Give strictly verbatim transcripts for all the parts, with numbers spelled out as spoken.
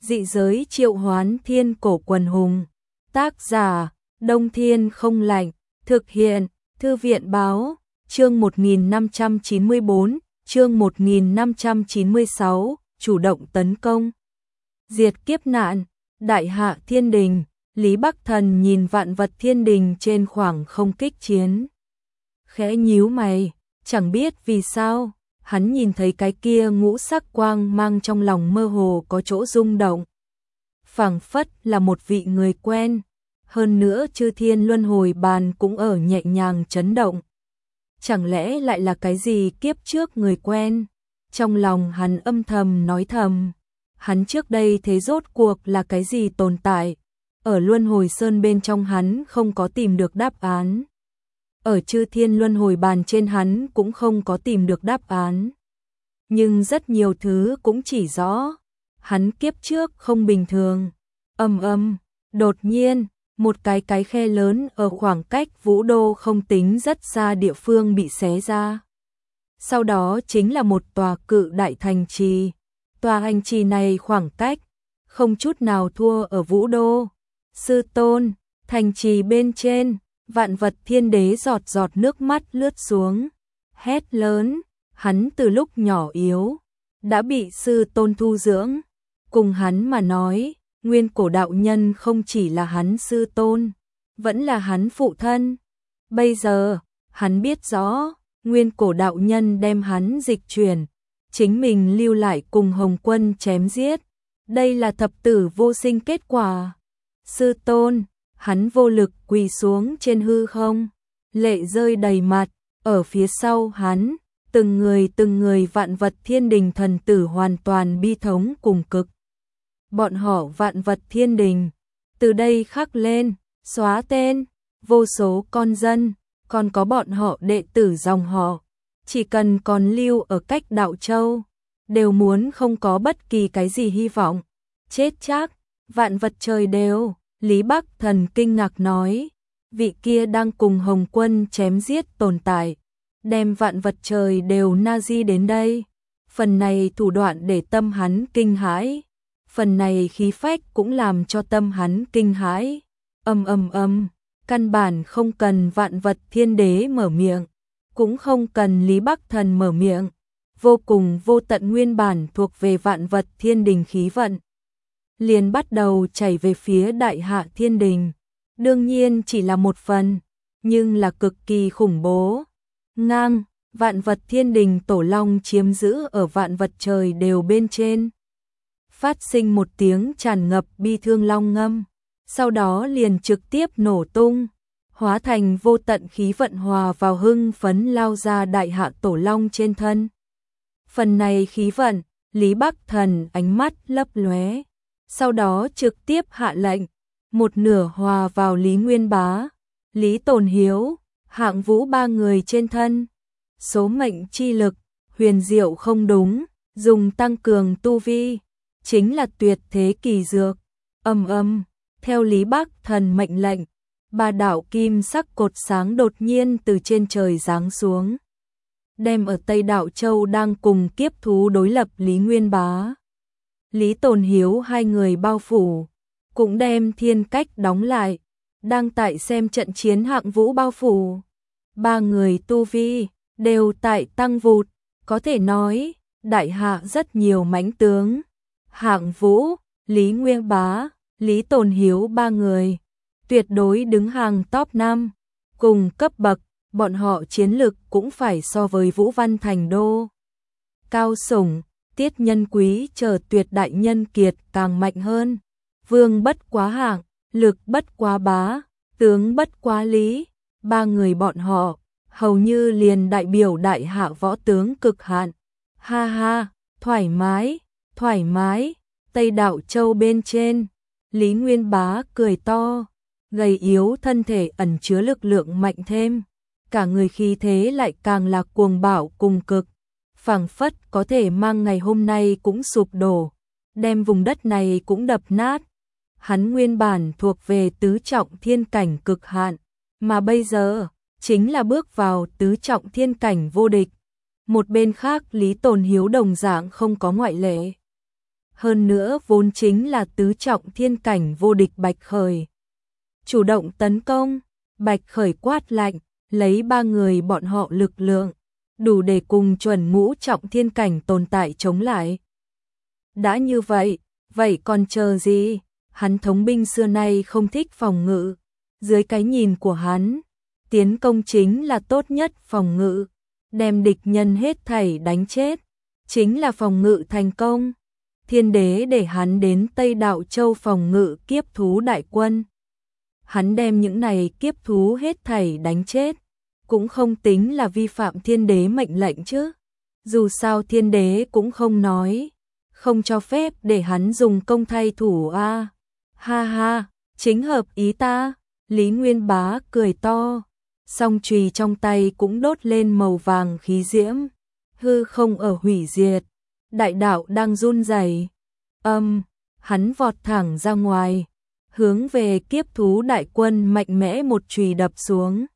Dị giới triệu hoán thiên cổ quần hùng. Tác giả, Đông Thiên không lạnh. Thực hiện, Thư viện báo, chương một nghìn năm trăm chín mươi tư, chương một nghìn năm trăm chín mươi sáu, chủ động tấn công. Diệt kiếp nạn, đại hạ thiên đình, Lý Bắc Thần nhìn vạn vật thiên đình trên khoảng không kích chiến. Khẽ nhíu mày, chẳng biết vì sao, hắn nhìn thấy cái kia ngũ sắc quang mang trong lòng mơ hồ có chỗ rung động. Phảng phất là một vị người quen, hơn nữa chư thiên luân hồi bàn cũng ở nhẹ nhàng chấn động. Chẳng lẽ lại là cái gì kiếp trước người quen? Trong lòng hắn âm thầm nói thầm, hắn trước đây thế rốt cuộc là cái gì tồn tại? Ở luân hồi sơn bên trong hắn không có tìm được đáp án. Ở chư thiên luân hồi bàn trên hắn cũng không có tìm được đáp án. Nhưng rất nhiều thứ cũng chỉ rõ, hắn kiếp trước không bình thường. Âm âm, đột nhiên, một cái cái khe lớn ở khoảng cách Vũ Đô không tính rất xa địa phương bị xé ra. Sau đó chính là một tòa cự đại thành trì. Tòa thành trì này khoảng cách không chút nào thua ở Vũ Đô. Sư tôn, thành trì bên trên, vạn vật thiên đế giọt giọt nước mắt lướt xuống, hét lớn, hắn từ lúc nhỏ yếu đã bị sư tôn thu dưỡng, cùng hắn mà nói, nguyên cổ đạo nhân không chỉ là hắn sư tôn, vẫn là hắn phụ thân. Bây giờ, hắn biết rõ, nguyên cổ đạo nhân đem hắn dịch chuyển, chính mình lưu lại cùng Hồng Quân chém giết, đây là thập tử vô sinh kết quả. Sư tôn, hắn vô lực quỳ xuống trên hư không, lệ rơi đầy mặt, ở phía sau hắn, từng người từng người vạn vật thiên đình thần tử hoàn toàn bi thống cùng cực. Bọn họ vạn vật thiên đình, từ đây khắc lên, xóa tên, vô số con dân, còn có bọn họ đệ tử dòng họ, chỉ cần còn lưu ở cách Đạo Châu, đều muốn không có bất kỳ cái gì hy vọng, chết chắc, vạn vật trời đều. Lý Bắc Thần kinh ngạc nói, vị kia đang cùng Hồng Quân chém giết tồn tại, đem vạn vật trời đều na di đến đây. Phần này thủ đoạn để tâm hắn kinh hãi, phần này khí phách cũng làm cho tâm hắn kinh hãi. Âm âm âm, căn bản không cần vạn vật thiên đế mở miệng, cũng không cần Lý Bắc Thần mở miệng, vô cùng vô tận nguyên bản thuộc về vạn vật thiên đình khí vận liền bắt đầu chảy về phía đại hạ thiên đình. Đương nhiên chỉ là một phần, nhưng là cực kỳ khủng bố. Ngang, vạn vật thiên đình tổ long chiếm giữ ở vạn vật trời đều bên trên. Phát sinh một tiếng tràn ngập bi thương long ngâm, sau đó liền trực tiếp nổ tung, hóa thành vô tận khí vận hòa vào hưng phấn lao ra đại hạ tổ long trên thân. Phần này khí vận, Lý Bắc Thần ánh mắt lấp lóe. Sau đó trực tiếp hạ lệnh, một nửa hòa vào Lý Nguyên Bá, Lý Tồn Hiếu, Hạng Vũ ba người trên thân. Số mệnh chi lực, huyền diệu không đúng, dùng tăng cường tu vi, chính là tuyệt thế kỳ dược. Âm âm, theo Lý Bắc Thần mệnh lệnh, ba đạo kim sắc cột sáng đột nhiên từ trên trời giáng xuống, đem ở Tây Đạo Châu đang cùng kiếp thú đối lập Lý Nguyên Bá, Lý Tồn Hiếu hai người bao phủ, cũng đem thiên cách đóng lại, đang tại xem trận chiến Hạng Vũ bao phủ. Ba người tu vi, đều tại tăng vụt, có thể nói, đại hạ rất nhiều mãnh tướng. Hạng Vũ, Lý Nguyên Bá, Lý Tồn Hiếu ba người, tuyệt đối đứng hàng top năm, cùng cấp bậc, bọn họ chiến lực cũng phải so với Vũ Văn Thành Đô, Cao Sủng, Tiết Nhân Quý chờ tuyệt đại nhân kiệt càng mạnh hơn. Vương bất quá Hạng, lực bất quá Bá, tướng bất quá Lý, ba người bọn họ hầu như liền đại biểu đại hạ võ tướng cực hạn. Ha ha, thoải mái, thoải mái. Tây Đạo Châu bên trên, Lý Nguyên Bá cười to, gầy yếu thân thể ẩn chứa lực lượng mạnh thêm, cả người khí thế lại càng là cuồng bạo cùng cực, phảng phất có thể mang ngày hôm nay cũng sụp đổ, đem vùng đất này cũng đập nát. Hắn nguyên bản thuộc về tứ trọng thiên cảnh cực hạn, mà bây giờ chính là bước vào tứ trọng thiên cảnh vô địch. Một bên khác Lý Tồn Hiếu đồng dạng không có ngoại lệ. hơn nữa vốn chính là tứ trọng thiên cảnh vô địch Bạch Khởi. Chủ động tấn công, Bạch Khởi quát lạnh, lấy ba người bọn họ lực lượng, đủ để cùng chuẩn ngũ trọng thiên cảnh tồn tại chống lại. Đã như vậy, vậy còn chờ gì? Hắn thống binh xưa nay không thích phòng ngự, dưới cái nhìn của hắn, tiến công chính là tốt nhất phòng ngự, đem địch nhân hết thảy đánh chết, chính là phòng ngự thành công. Thiên đế để hắn đến Tây Đạo Châu phòng ngự kiếp thú đại quân. Hắn đem những này kiếp thú hết thảy đánh chết, cũng không tính là vi phạm thiên đế mệnh lệnh chứ. Dù sao thiên đế cũng không nói, không cho phép để hắn dùng công thay thủ a. À. Ha ha, chính hợp ý ta. Lý Nguyên Bá cười to, song chùy trong tay cũng đốt lên màu vàng khí diễm, hư không ở hủy diệt, đại đạo đang run rẩy. Âm, hắn vọt thẳng ra ngoài, hướng về kiếp thú đại quân mạnh mẽ một chùy đập xuống.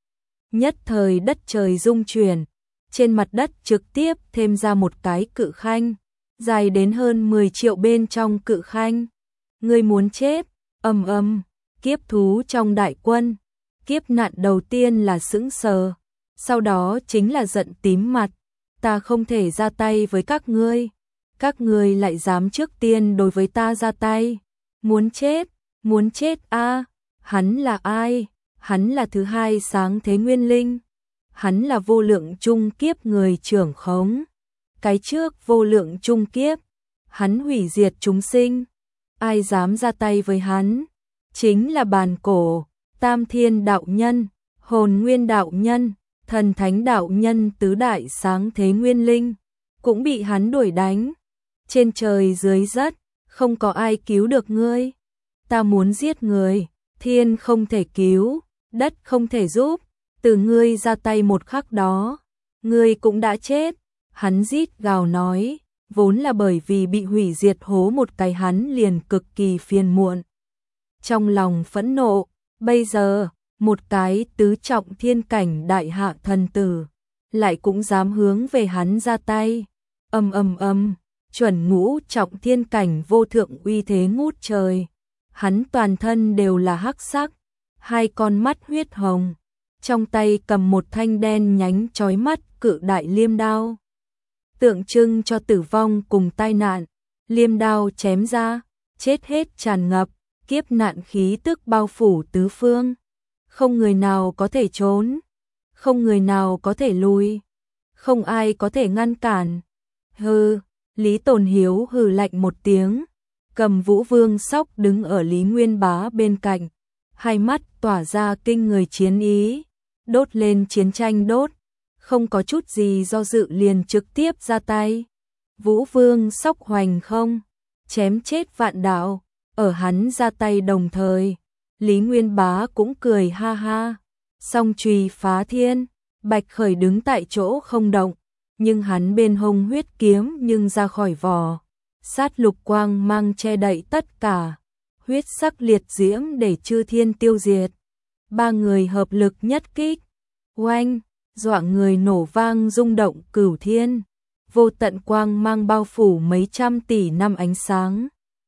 Nhất thời đất trời rung chuyển, trên mặt đất trực tiếp thêm ra một cái cự khanh, dài đến hơn mười triệu bên trong cự khanh. Ngươi muốn chết? Ầm ầm, kiếp thú trong đại quân, kiếp nạn đầu tiên là sững sờ, sau đó chính là giận tím mặt, ta không thể ra tay với các ngươi, các ngươi lại dám trước tiên đối với ta ra tay, muốn chết, muốn chết a. À. Hắn là ai? Hắn là thứ hai sáng thế nguyên linh, hắn là vô lượng trung kiếp người trưởng khống, cái trước vô lượng trung kiếp, hắn hủy diệt chúng sinh, ai dám ra tay với hắn? Chính là bàn cổ, Tam Thiên đạo nhân, Hồn Nguyên đạo nhân, Thần Thánh đạo nhân tứ đại sáng thế nguyên linh, cũng bị hắn đuổi đánh. Trên trời dưới đất, không có ai cứu được ngươi. Ta muốn giết người, thiên không thể cứu, đất không thể giúp, từ ngươi ra tay một khắc đó, ngươi cũng đã chết. Hắn rít gào nói, vốn là bởi vì bị hủy diệt hố một cái hắn liền cực kỳ phiền muộn. Trong lòng phẫn nộ, bây giờ, một cái tứ trọng thiên cảnh đại hạ thần tử, lại cũng dám hướng về hắn ra tay. Âm âm âm, chuẩn ngũ trọng thiên cảnh vô thượng uy thế ngút trời. Hắn toàn thân đều là hắc sắc, hai con mắt huyết hồng, trong tay cầm một thanh đen nhánh chói mắt cự đại liêm đao. Tượng trưng cho tử vong cùng tai nạn, liêm đao chém ra, chết hết tràn ngập, kiếp nạn khí tức bao phủ tứ phương. Không người nào có thể trốn, không người nào có thể lùi, không ai có thể ngăn cản. Hừ, Lý Tồn Hiếu hừ lạnh một tiếng, cầm Vũ Vương Sóc đứng ở Lý Nguyên Bá bên cạnh, hai mắt tỏa ra kinh người chiến ý, đốt lên chiến tranh đốt, không có chút gì do dự liền trực tiếp ra tay. Vũ Vương Sóc hoành không, chém chết vạn đạo, ở hắn ra tay đồng thời, Lý Nguyên Bá cũng cười ha ha, song chùy phá thiên, Bạch Khởi đứng tại chỗ không động, nhưng hắn bên hông huyết kiếm nhưng ra khỏi vỏ, sát lục quang mang che đậy tất cả, huyết sắc liệt diễm để chư thiên tiêu diệt. Ba người hợp lực nhất kích, oanh, dọa người nổ vang rung động cửu thiên, vô tận quang mang bao phủ mấy trăm tỷ năm ánh sáng.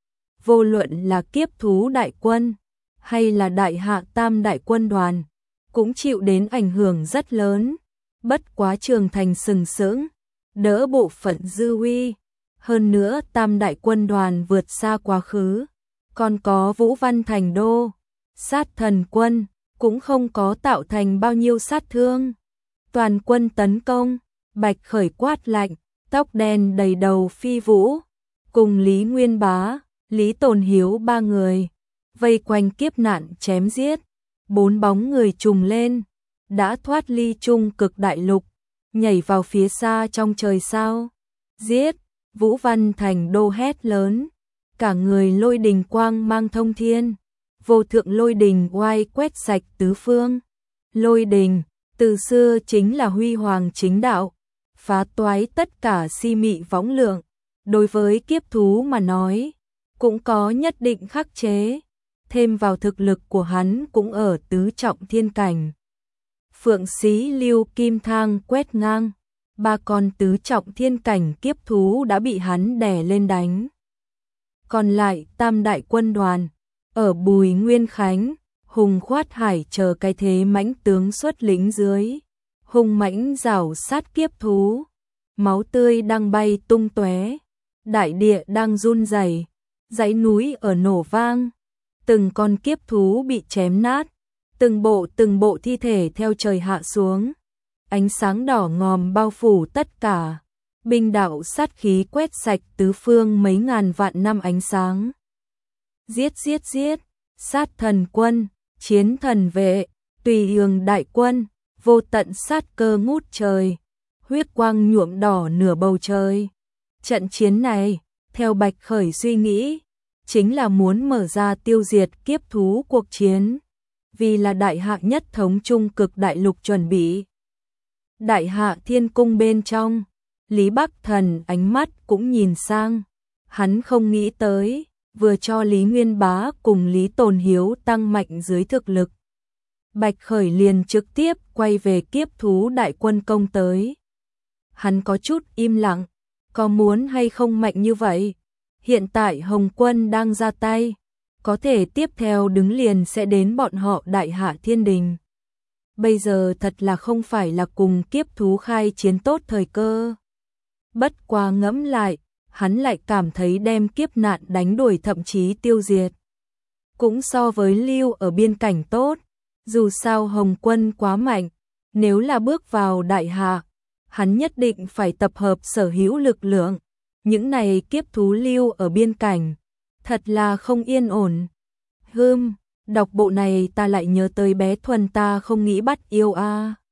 Vô luận là kiếp thú đại quân, hay là đại hạ tam đại quân đoàn, cũng chịu đến ảnh hưởng rất lớn. Bất quá Trường Thành sừng sững, đỡ bộ phận dư uy. Hơn nữa tam đại quân đoàn vượt xa quá khứ, còn có Vũ Văn Thành Đô, sát thần quân, cũng không có tạo thành bao nhiêu sát thương. Toàn quân tấn công, Bạch Khởi quát lạnh, tóc đen đầy đầu phi vũ, cùng Lý Nguyên Bá, Lý Tồn Hiếu ba người, vây quanh kiếp nạn chém giết. Bốn bóng người trùng lên, đã thoát ly trung cực đại lục, nhảy vào phía xa trong trời sao. Giết! Vũ Văn Thành Đô hét lớn, cả người lôi đình quang mang thông thiên, vô thượng lôi đình oai quét sạch tứ phương. Lôi đình, từ xưa chính là huy hoàng chính đạo, phá toái tất cả si mị võng lượng, đối với kiếp thú mà nói, cũng có nhất định khắc chế, thêm vào thực lực của hắn cũng ở tứ trọng thiên cảnh. Phượng Xí Lưu Kim Thang quét ngang, ba con tứ trọng thiên cảnh kiếp thú đã bị hắn đè lên đánh. Còn lại tam đại quân đoàn, ở Bùi Nguyên Khánh, Hùng Khoát Hải chờ cái thế mãnh tướng xuất lĩnh dưới. Hùng mãnh rảo sát kiếp thú, máu tươi đang bay tung tóe, đại địa đang run rẩy, dãy núi ở nổ vang, từng con kiếp thú bị chém nát, từng bộ từng bộ thi thể theo trời hạ xuống. Ánh sáng đỏ ngòm bao phủ tất cả, binh đạo sát khí quét sạch tứ phương mấy ngàn vạn năm ánh sáng. Giết giết giết, sát thần quân, chiến thần vệ, tùy ương đại quân, vô tận sát cơ ngút trời, huyết quang nhuộm đỏ nửa bầu trời. Trận chiến này, theo Bạch Khởi suy nghĩ, chính là muốn mở ra tiêu diệt kiếp thú cuộc chiến, vì là đại hạ nhất thống trung cực đại lục chuẩn bị. Đại hạ thiên cung bên trong, Lý Bắc Thần ánh mắt cũng nhìn sang, hắn không nghĩ tới, vừa cho Lý Nguyên Bá cùng Lý Tồn Hiếu tăng mạnh dưới thực lực. Bạch Khởi liền trực tiếp quay về kiếp thú đại quân công tới. Hắn có chút im lặng, có muốn hay không mạnh như vậy? Hiện tại Hồng Quân đang ra tay, có thể tiếp theo đứng liền sẽ đến bọn họ đại hạ thiên đình. Bây giờ thật là không phải là cùng kiếp thú khai chiến tốt thời cơ. Bất quá ngẫm lại, hắn lại cảm thấy đem kiếp nạn đánh đuổi thậm chí tiêu diệt. Cũng so với lưu ở biên cảnh tốt, dù sao Hồng Quân quá mạnh, nếu là bước vào đại hạ, hắn nhất định phải tập hợp sở hữu lực lượng. Những này kiếp thú lưu ở biên cảnh, thật là không yên ổn. Hừm, đọc bộ này ta lại nhớ tới bé Thuần ta không nghĩ bắt yêu a. À.